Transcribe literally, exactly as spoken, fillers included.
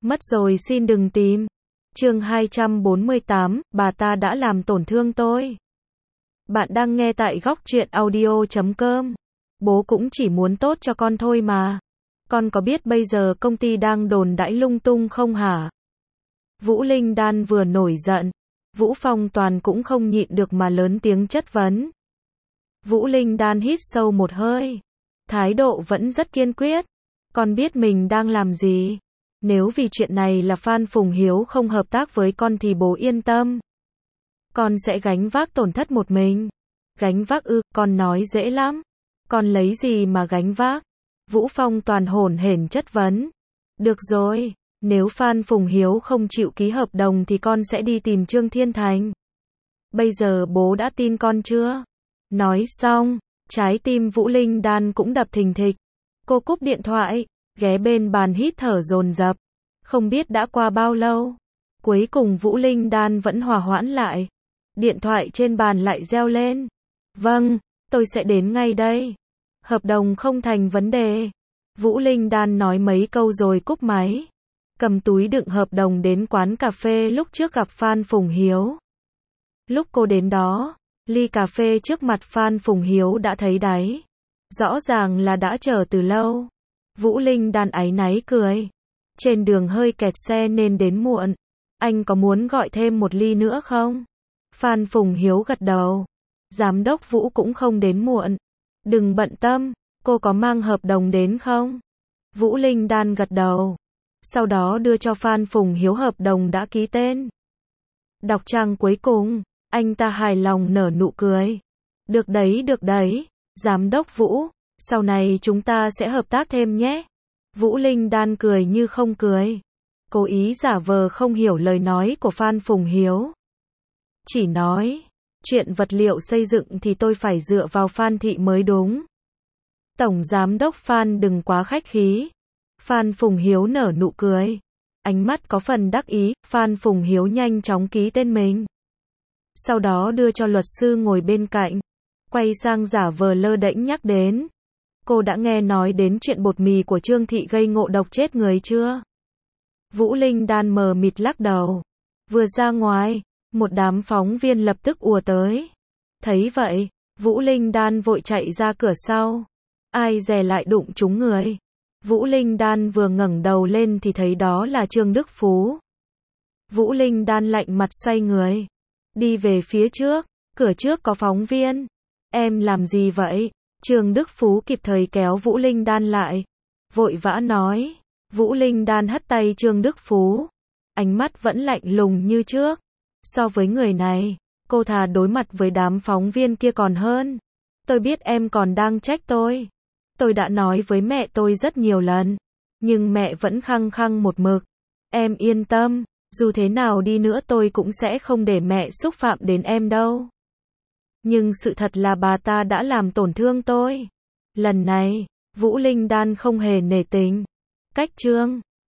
Mất rồi xin đừng tìm. Chương hai trăm bốn mươi tám, bà ta đã làm tổn thương tôi. Bạn đang nghe tại góc truyện audio chấm com. Bố cũng chỉ muốn tốt cho con thôi mà. Con có biết bây giờ công ty đang đồn đãi lung tung không hả? Vũ Linh Đan vừa nổi giận. Vũ Phong Toàn cũng không nhịn được mà lớn tiếng chất vấn. Vũ Linh Đan hít sâu một hơi. Thái độ vẫn rất kiên quyết. Con biết mình đang làm gì. Nếu vì chuyện này là Phan Phùng Hiếu không hợp tác với con thì bố yên tâm. Con sẽ gánh vác tổn thất một mình. Gánh vác ư, con nói dễ lắm. Con lấy gì mà gánh vác? Vũ Phong Toàn hổn hển chất vấn. Được rồi, nếu Phan Phùng Hiếu không chịu ký hợp đồng thì con sẽ đi tìm Trương Thiên Thành. Bây giờ bố đã tin con chưa? Nói xong, trái tim Vũ Linh Đan cũng đập thình thịch. Cô cúp điện thoại, ghé bên bàn hít thở dồn dập. Không biết đã qua bao lâu. Cuối cùng Vũ Linh Đan vẫn hòa hoãn lại. Điện thoại trên bàn lại reo lên. Vâng, tôi sẽ đến ngay đây. Hợp đồng không thành vấn đề. Vũ Linh Đan nói mấy câu rồi cúp máy. Cầm túi đựng hợp đồng đến quán cà phê lúc trước gặp Phan Phùng Hiếu. Lúc cô đến đó, ly cà phê trước mặt Phan Phùng Hiếu đã thấy đáy. Rõ ràng là đã chờ từ lâu. Vũ Linh Đan áy náy cười. Trên đường hơi kẹt xe nên đến muộn. Anh có muốn gọi thêm một ly nữa không? Phan Phùng Hiếu gật đầu. Giám đốc Vũ cũng không đến muộn. Đừng bận tâm, cô có mang hợp đồng đến không? Vũ Linh Đan gật đầu. Sau đó đưa cho Phan Phùng Hiếu hợp đồng đã ký tên. Đọc trang cuối cùng, anh ta hài lòng nở nụ cười. Được đấy, được đấy, Giám đốc Vũ, sau này chúng ta sẽ hợp tác thêm nhé. Vũ Linh Đan cười như không cười. Cố ý giả vờ không hiểu lời nói của Phan Phùng Hiếu. Chỉ nói, chuyện vật liệu xây dựng thì tôi phải dựa vào Phan thị mới đúng. Tổng Giám đốc Phan đừng quá khách khí. Phan Phùng Hiếu nở nụ cười. Ánh mắt có phần đắc ý, Phan Phùng Hiếu nhanh chóng ký tên mình. Sau đó đưa cho luật sư ngồi bên cạnh. Quay sang giả vờ lơ đễnh nhắc đến. Cô đã nghe nói đến chuyện bột mì của Trương Thị gây ngộ độc chết người chưa? Vũ Linh Đan mờ mịt lắc đầu. Vừa ra ngoài, một đám phóng viên lập tức ùa tới. Thấy vậy, Vũ Linh Đan vội chạy ra cửa sau. Ai dè lại đụng trúng người. Vũ Linh Đan vừa ngẩng đầu lên thì thấy đó là Trương Đức Phú. Vũ Linh Đan lạnh mặt xoay người. Đi về phía trước, cửa trước có phóng viên. Em làm gì vậy? Trương Đức Phú kịp thời kéo Vũ Linh Đan lại. Vội vã nói. Vũ Linh Đan hất tay Trương Đức Phú. Ánh mắt vẫn lạnh lùng như trước. So với người này, cô thà đối mặt với đám phóng viên kia còn hơn. Tôi biết em còn đang trách tôi. Tôi đã nói với mẹ tôi rất nhiều lần. Nhưng mẹ vẫn khăng khăng một mực. Em yên tâm, dù thế nào đi nữa tôi cũng sẽ không để mẹ xúc phạm đến em đâu. Nhưng sự thật là bà ta đã làm tổn thương tôi. Lần này, Vũ Linh Đan không hề nể tình. Cách Trương